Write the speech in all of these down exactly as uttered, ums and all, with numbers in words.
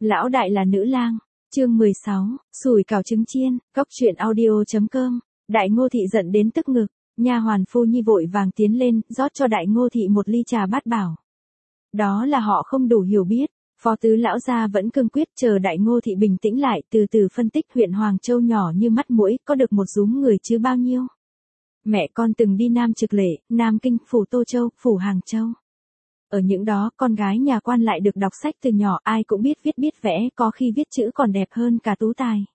Lão đại là nữ lang, chương mười sáu, sủi cảo trứng chiên, góc truyện audio.com, Đại Ngô Thị giận đến tức ngực, nha hoàn Phu Nhi vội vàng tiến lên, rót cho Đại Ngô Thị một ly trà bát bảo. Đó là họ không đủ hiểu biết, Phó Tứ lão gia vẫn cương quyết chờ Đại Ngô Thị bình tĩnh lại, từ từ phân tích huyện Hoàng Châu nhỏ như mắt mũi, có được một dúm người chứ bao nhiêu. Mẹ con từng đi Nam Trực Lệ, Nam Kinh, Phủ Tô Châu, Phủ Hàng Châu. Ở những đó, con gái nhà quan lại được đọc sách từ nhỏ, ai cũng biết viết biết vẽ, có khi viết chữ còn đẹp hơn cả tú tài.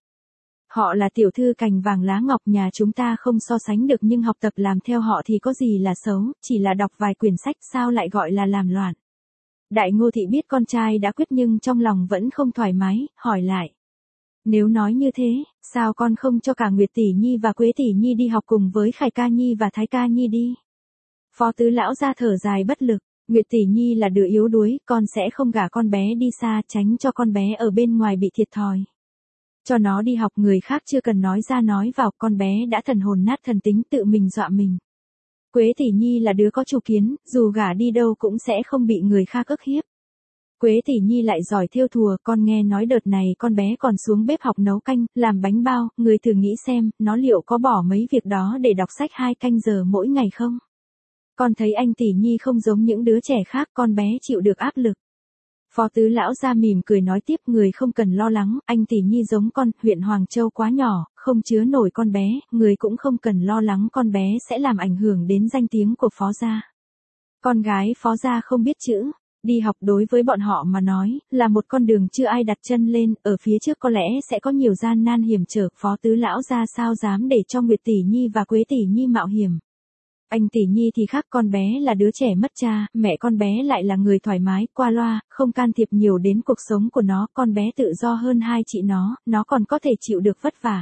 Họ là tiểu thư cành vàng lá ngọc, nhà chúng ta không so sánh được, nhưng học tập làm theo họ thì có gì là xấu, chỉ là đọc vài quyển sách sao lại gọi là làm loạn. Đại Ngô Thị biết con trai đã quyết nhưng trong lòng vẫn không thoải mái, hỏi lại. Nếu nói như thế, sao con không cho cả Nguyệt Tỷ Nhi và Quế Tỷ Nhi đi học cùng với Khải Ca Nhi và Thái Ca Nhi đi? Phó Tứ lão ra thở dài bất lực. Nguyệt Tỷ Nhi là đứa yếu đuối, con sẽ không gả con bé đi xa, tránh cho con bé ở bên ngoài bị thiệt thòi. Cho nó đi học, người khác chưa cần nói ra nói vào, con bé đã thần hồn nát thần tính, tự mình dọa mình. Quế Tỷ Nhi là đứa có chủ kiến, dù gả đi đâu cũng sẽ không bị người khác ức hiếp. Quế Tỷ Nhi lại giỏi thêu thùa, con nghe nói đợt này con bé còn xuống bếp học nấu canh, làm bánh bao, người thử nghĩ xem, nó liệu có bỏ mấy việc đó để đọc sách hai canh giờ mỗi ngày không? Con thấy anh Tỷ Nhi không giống những đứa trẻ khác, con bé chịu được áp lực. Phó Tứ lão ra mỉm cười nói tiếp, người không cần lo lắng, anh Tỷ Nhi giống con, huyện Hoàng Châu quá nhỏ, không chứa nổi con bé, người cũng không cần lo lắng con bé sẽ làm ảnh hưởng đến danh tiếng của Phó gia. Con gái Phó gia không biết chữ, đi học đối với bọn họ mà nói, là một con đường chưa ai đặt chân lên, ở phía trước có lẽ sẽ có nhiều gian nan hiểm trở, Phó Tứ lão ra sao dám để cho Nguyệt Tỷ Nhi và Quế Tỷ Nhi mạo hiểm. Anh Tỷ Nhi thì khác, con bé là đứa trẻ mất cha, mẹ con bé lại là người thoải mái, qua loa, không can thiệp nhiều đến cuộc sống của nó, con bé tự do hơn hai chị nó, nó còn có thể chịu được vất vả.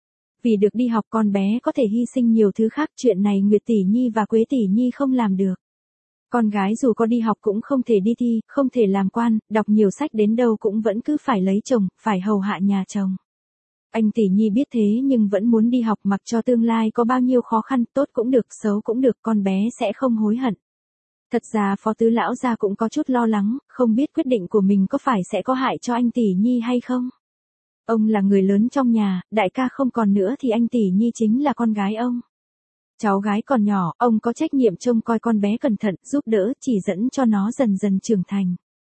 Vì được đi học con bé có thể hy sinh nhiều thứ khác, chuyện này Nguyệt Tỷ Nhi và Quế Tỷ Nhi không làm được. Con gái dù có đi học cũng không thể đi thi, không thể làm quan, đọc nhiều sách đến đâu cũng vẫn cứ phải lấy chồng, phải hầu hạ nhà chồng. Anh Tỷ Nhi biết thế nhưng vẫn muốn đi học, mặc cho tương lai có bao nhiêu khó khăn, tốt cũng được, xấu cũng được, con bé sẽ không hối hận. Thật ra Phó Tứ lão gia cũng có chút lo lắng, không biết quyết định của mình có phải sẽ có hại cho anh Tỷ Nhi hay không. Ông là người lớn trong nhà, đại ca không còn nữa thì anh Tỷ Nhi chính là con gái ông. Cháu gái còn nhỏ, ông có trách nhiệm trông coi con bé cẩn thận, giúp đỡ, chỉ dẫn cho nó dần dần trưởng thành.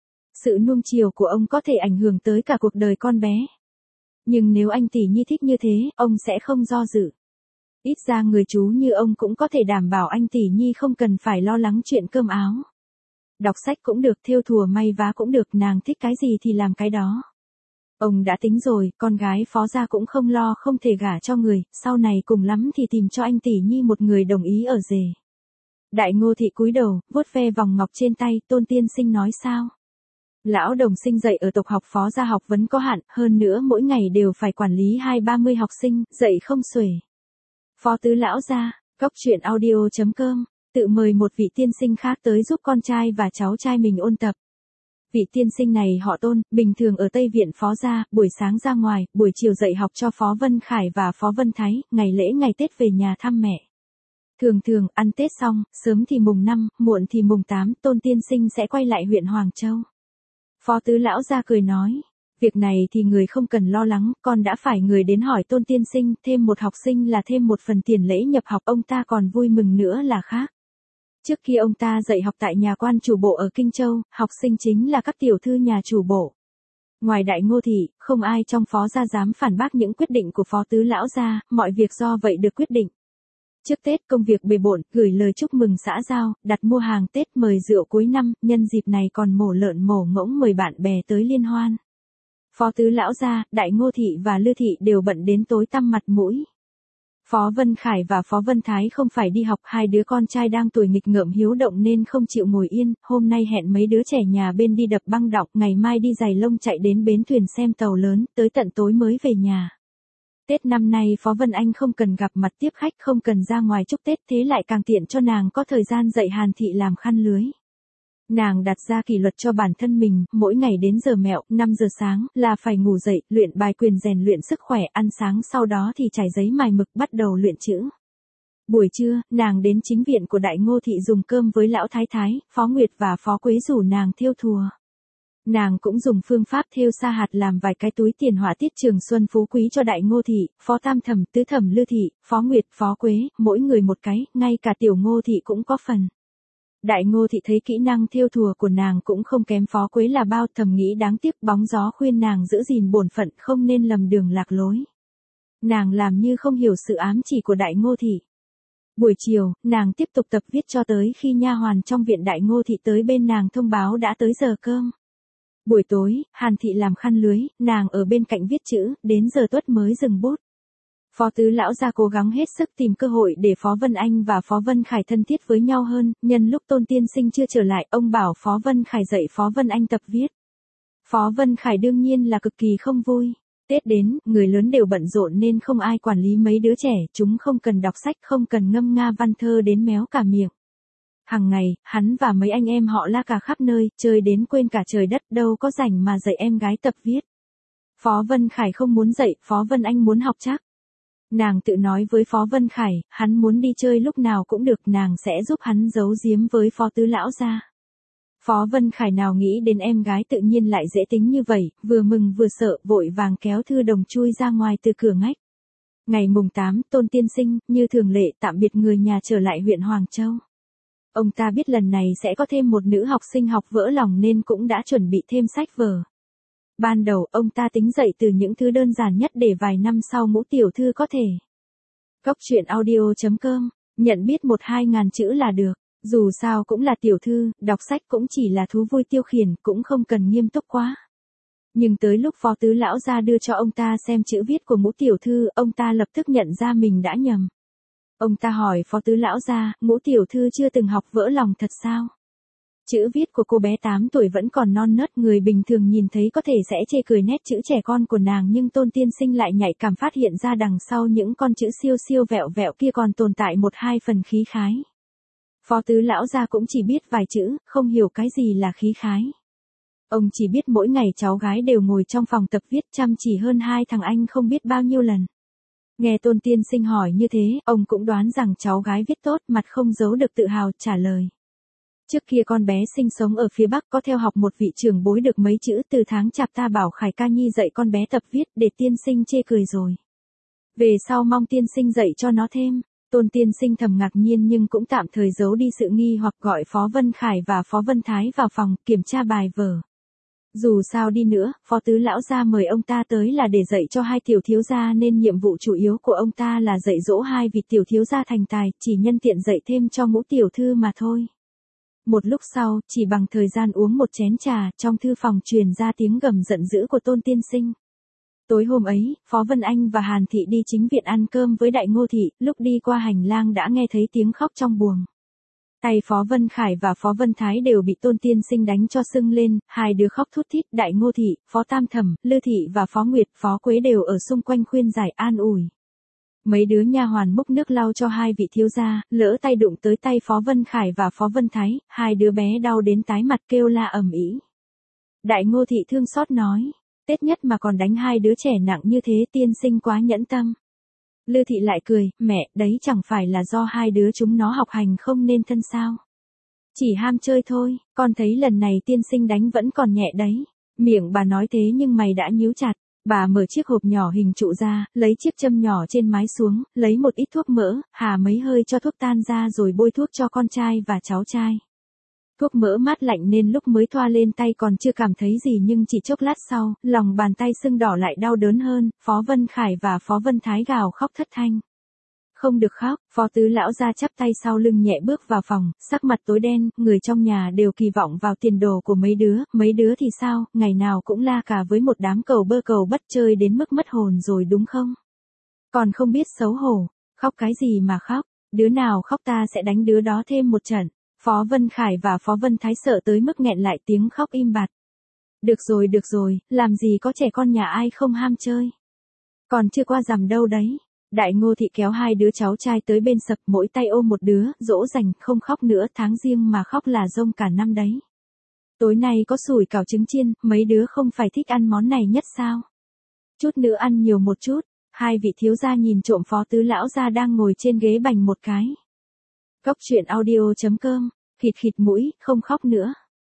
Sự nuông chiều của ông có thể ảnh hưởng tới cả cuộc đời con bé. Nhưng nếu anh Tỷ Nhi thích như thế, ông sẽ không do dự. Ít ra người chú như ông cũng có thể đảm bảo anh Tỷ Nhi không cần phải lo lắng chuyện cơm áo. Đọc sách cũng được, thêu thùa may vá cũng được, nàng thích cái gì thì làm cái đó. Ông đã tính rồi, con gái Phó gia cũng không lo không thể gả cho người, sau này cùng lắm thì tìm cho anh Tỷ Nhi một người đồng ý ở rể. Đại Ngô Thị cúi đầu, vuốt ve vòng ngọc trên tay, Tôn tiên sinh nói sao? Lão đồng sinh dạy ở tộc học Phó gia học vấn có hạn, hơn nữa mỗi ngày đều phải quản lý hai ba mươi học sinh, dạy không xuể. Phó Tứ lão gia, góc truyện audio.com, tự mời một vị tiên sinh khác tới giúp con trai và cháu trai mình ôn tập. Vị tiên sinh này họ Tôn, bình thường ở Tây Viện Phó gia, buổi sáng ra ngoài, buổi chiều dạy học cho Phó Vân Khải và Phó Vân Thái, ngày lễ ngày Tết về nhà thăm mẹ. Thường thường, ăn Tết xong, sớm thì mùng năm, muộn thì mùng tám, Tôn tiên sinh sẽ quay lại huyện Hoàng Châu. Phó Tứ lão gia cười nói, việc này thì người không cần lo lắng, con đã phải người đến hỏi Tôn tiên sinh, thêm một học sinh là thêm một phần tiền lễ nhập học, ông ta còn vui mừng nữa là khác. Trước khi ông ta dạy học tại nhà quan chủ bộ ở Kinh Châu, học sinh chính là các tiểu thư nhà chủ bộ. Ngoài Đại Ngô Thị, không ai trong Phó gia dám phản bác những quyết định của Phó Tứ lão gia, mọi việc do vậy được quyết định. Trước Tết công việc bề bộn, gửi lời chúc mừng xã giao, đặt mua hàng Tết, mời rượu cuối năm, nhân dịp này còn mổ lợn mổ ngỗng mời bạn bè tới liên hoan. Phó Tứ lão gia, Đại Ngô Thị và Lư Thị đều bận đến tối tăm mặt mũi. Phó Vân Khải và Phó Vân Thái không phải đi học, hai đứa con trai đang tuổi nghịch ngợm hiếu động nên không chịu ngồi yên, hôm nay hẹn mấy đứa trẻ nhà bên đi đập băng đọc, ngày mai đi giày lông chạy đến bến thuyền xem tàu lớn, tới tận tối mới về nhà. Tết năm nay Phó Vân Anh không cần gặp mặt tiếp khách, không cần ra ngoài chúc Tết, thế lại càng tiện cho nàng có thời gian dạy Hàn Thị làm khăn lưới. Nàng đặt ra kỷ luật cho bản thân mình, mỗi ngày đến giờ mẹo, năm giờ sáng, là phải ngủ dậy, luyện bài quyền rèn luyện sức khỏe, ăn sáng sau đó thì trải giấy mài mực bắt đầu luyện chữ. Buổi trưa, nàng đến chính viện của Đại Ngô Thị dùng cơm với lão thái thái, Phó Nguyệt và Phó Quế rủ nàng thêu thùa. Nàng cũng dùng phương pháp thêu sa hạt làm vài cái túi tiền họa tiết trường xuân phú quý cho Đại Ngô thị, Phó Tam Thẩm, Tứ Thẩm Lư thị, Phó Nguyệt, Phó Quế, mỗi người một cái, ngay cả Tiểu Ngô thị cũng có phần. Đại Ngô thị thấy kỹ năng thêu thùa của nàng cũng không kém Phó Quế là bao, thầm nghĩ đáng tiếc, bóng gió khuyên nàng giữ gìn bổn phận, không nên lầm đường lạc lối. Nàng làm như không hiểu sự ám chỉ của Đại Ngô thị. Buổi chiều, nàng tiếp tục tập viết cho tới khi nha hoàn trong viện Đại Ngô thị tới bên nàng thông báo đã tới giờ cơm. Buổi tối, Hàn thị làm khăn lưới, nàng ở bên cạnh viết chữ, đến giờ tuất mới dừng bút. Phó Tứ lão gia cố gắng hết sức tìm cơ hội để Phó Vân Anh và Phó Vân Khải thân thiết với nhau hơn, nhân lúc Tôn tiên sinh chưa trở lại, ông bảo Phó Vân Khải dạy Phó Vân Anh tập viết. Phó Vân Khải đương nhiên là cực kỳ không vui. Tết đến, người lớn đều bận rộn nên không ai quản lý mấy đứa trẻ, chúng không cần đọc sách, không cần ngâm nga văn thơ đến méo cả miệng. Hằng ngày, hắn và mấy anh em họ la cả khắp nơi, chơi đến quên cả trời đất, đâu có rảnh mà dạy em gái tập viết. Phó Vân Khải không muốn dạy, Phó Vân Anh muốn học chắc. Nàng tự nói với Phó Vân Khải, hắn muốn đi chơi lúc nào cũng được, nàng sẽ giúp hắn giấu giếm với Phó Tứ lão gia. Phó Vân Khải nào nghĩ đến em gái tự nhiên lại dễ tính như vậy, vừa mừng vừa sợ, vội vàng kéo thư đồng chui ra ngoài từ cửa ngách. Ngày mùng tám, Tôn tiên sinh, như thường lệ, tạm biệt người nhà trở lại huyện Hoàng Châu. Ông ta biết lần này sẽ có thêm một nữ học sinh học vỡ lòng nên cũng đã chuẩn bị thêm sách vở. Ban đầu, ông ta tính dạy từ những thứ đơn giản nhất để vài năm sau Ngũ tiểu thư có thể. Góc truyện audio chấm com, nhận biết một hai ngàn chữ là được. Dù sao cũng là tiểu thư, đọc sách cũng chỉ là thú vui tiêu khiển, cũng không cần nghiêm túc quá. Nhưng tới lúc Phó Tứ lão gia đưa cho ông ta xem chữ viết của Ngũ tiểu thư, ông ta lập tức nhận ra mình đã nhầm. Ông ta hỏi Phó Tứ lão gia, Ngũ tiểu thư chưa từng học vỡ lòng thật sao? Chữ viết của cô bé tám tuổi vẫn còn non nớt, người bình thường nhìn thấy có thể sẽ chê cười nét chữ trẻ con của nàng, nhưng Tôn tiên sinh lại nhạy cảm phát hiện ra đằng sau những con chữ siêu siêu vẹo vẹo kia còn tồn tại một hai phần khí khái. Phó Tứ lão gia cũng chỉ biết vài chữ, không hiểu cái gì là khí khái. Ông chỉ biết mỗi ngày cháu gái đều ngồi trong phòng tập viết chăm chỉ hơn hai thằng anh không biết bao nhiêu lần. Nghe Tôn tiên sinh hỏi như thế, ông cũng đoán rằng cháu gái viết tốt, mặt không giấu được tự hào trả lời. Trước kia con bé sinh sống ở phía Bắc, có theo học một vị trưởng bối được mấy chữ, từ tháng chạp ta bảo Khải ca nhi dạy con bé tập viết để tiên sinh chê cười rồi. Về sau mong tiên sinh dạy cho nó thêm. Tôn tiên sinh thầm ngạc nhiên nhưng cũng tạm thời giấu đi sự nghi hoặc, gọi Phó Vân Khải và Phó Vân Thái vào phòng, kiểm tra bài vở. Dù sao đi nữa, Phó Tứ lão gia mời ông ta tới là để dạy cho hai tiểu thiếu gia nên nhiệm vụ chủ yếu của ông ta là dạy dỗ hai vị tiểu thiếu gia thành tài, chỉ nhân tiện dạy thêm cho Ngũ tiểu thư mà thôi. Một lúc sau, chỉ bằng thời gian uống một chén trà, trong thư phòng truyền ra tiếng gầm giận dữ của Tôn tiên sinh. Tối hôm ấy, Phó Vân Anh và Hàn thị đi chính viện ăn cơm với Đại Ngô thị, lúc đi qua hành lang đã nghe thấy tiếng khóc trong buồng. Tay Phó Vân Khải và Phó Vân Thái đều bị Tôn tiên sinh đánh cho sưng lên, hai đứa khóc thút thít, Đại Ngô thị, Phó Tam Thẩm, Lư thị và Phó Nguyệt, Phó Quế đều ở xung quanh khuyên giải an ủi. Mấy đứa nha hoàn múc nước lau cho hai vị thiếu gia, lỡ tay đụng tới tay Phó Vân Khải và Phó Vân Thái, hai đứa bé đau đến tái mặt kêu la ầm ĩ. Đại Ngô thị thương xót nói, Tết nhất mà còn đánh hai đứa trẻ nặng như thế, tiên sinh quá nhẫn tâm. Lư thị lại cười, mẹ, đấy chẳng phải là do hai đứa chúng nó học hành không nên thân sao. Chỉ ham chơi thôi, con thấy lần này tiên sinh đánh vẫn còn nhẹ đấy. Miệng bà nói thế nhưng mày đã nhíu chặt. Bà mở chiếc hộp nhỏ hình trụ ra, lấy chiếc châm nhỏ trên mái xuống, lấy một ít thuốc mỡ, hà mấy hơi cho thuốc tan ra rồi bôi thuốc cho con trai và cháu trai. Thuốc mỡ mát lạnh nên lúc mới thoa lên tay còn chưa cảm thấy gì nhưng chỉ chốc lát sau, lòng bàn tay sưng đỏ lại đau đớn hơn, Phó Vân Khải và Phó Vân Thái gào khóc thất thanh. Không được khóc, Phó Tứ lão gia chắp tay sau lưng nhẹ bước vào phòng, sắc mặt tối đen, người trong nhà đều kỳ vọng vào tiền đồ của mấy đứa, mấy đứa thì sao, ngày nào cũng la cả với một đám cầu bơ cầu bất chơi đến mức mất hồn rồi đúng không? Còn không biết xấu hổ, khóc cái gì mà khóc, đứa nào khóc ta sẽ đánh đứa đó thêm một trận. Phó Vân Khải và Phó Vân Thái sợ tới mức nghẹn lại tiếng khóc im bặt. Được rồi được rồi, làm gì có trẻ con nhà ai không ham chơi. Còn chưa qua rằm đâu đấy. Đại Ngô thị kéo hai đứa cháu trai tới bên sập, mỗi tay ôm một đứa, dỗ dành, không khóc nữa, tháng riêng mà khóc là rông cả năm đấy. Tối nay có sủi cảo trứng chiên, mấy đứa không phải thích ăn món này nhất sao? Chút nữa ăn nhiều một chút. Hai vị thiếu gia nhìn trộm Phó Tứ lão gia đang ngồi trên ghế bành một cái. Góc truyện audio chấm com, khịt khịt mũi, không khóc nữa.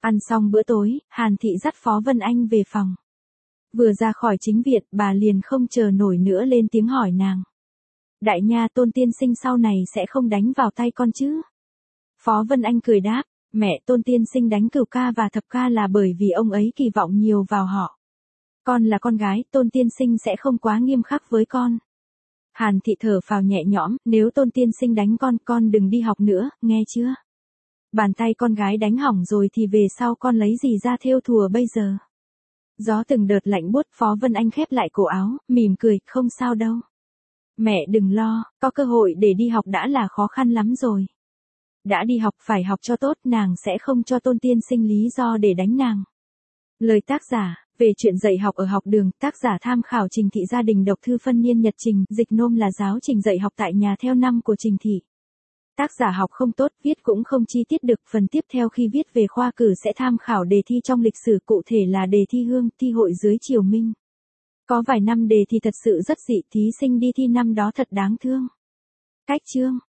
Ăn xong bữa tối, Hàn Thị dắt Phó Vân Anh về phòng. Vừa ra khỏi chính viện, bà liền không chờ nổi nữa lên tiếng hỏi nàng. Đại nha, Tôn tiên sinh sau này sẽ không đánh vào tay con chứ? Phó Vân Anh cười đáp, mẹ, Tôn tiên sinh đánh Cửu ca và Thập ca là bởi vì ông ấy kỳ vọng nhiều vào họ. Con là con gái, Tôn tiên sinh sẽ không quá nghiêm khắc với con. Hàn Thị thở phào nhẹ nhõm, nếu Tôn tiên sinh đánh con, con đừng đi học nữa, nghe chưa? Bàn tay con gái đánh hỏng rồi thì về sau con lấy gì ra thêu thùa bây giờ? Gió từng đợt lạnh buốt, Phó Vân Anh khép lại cổ áo, mỉm cười, không sao đâu. Mẹ đừng lo, có cơ hội để đi học đã là khó khăn lắm rồi. Đã đi học phải học cho tốt, nàng sẽ không cho Tôn tiên sinh lý do để đánh nàng. Lời tác giả, về chuyện dạy học ở học đường, tác giả tham khảo Trình Thị Gia Đình Độc Thư Phân Niên Nhật Trình, dịch nôm là giáo trình dạy học tại nhà theo năm của Trình Thị. Tác giả học không tốt, viết cũng không chi tiết được, phần tiếp theo khi viết về khoa cử sẽ tham khảo đề thi trong lịch sử, cụ thể là đề thi Hương, thi hội dưới triều Minh. Có vài năm đề thi thật sự rất dị, thí sinh đi thi năm đó thật đáng thương. Cách chương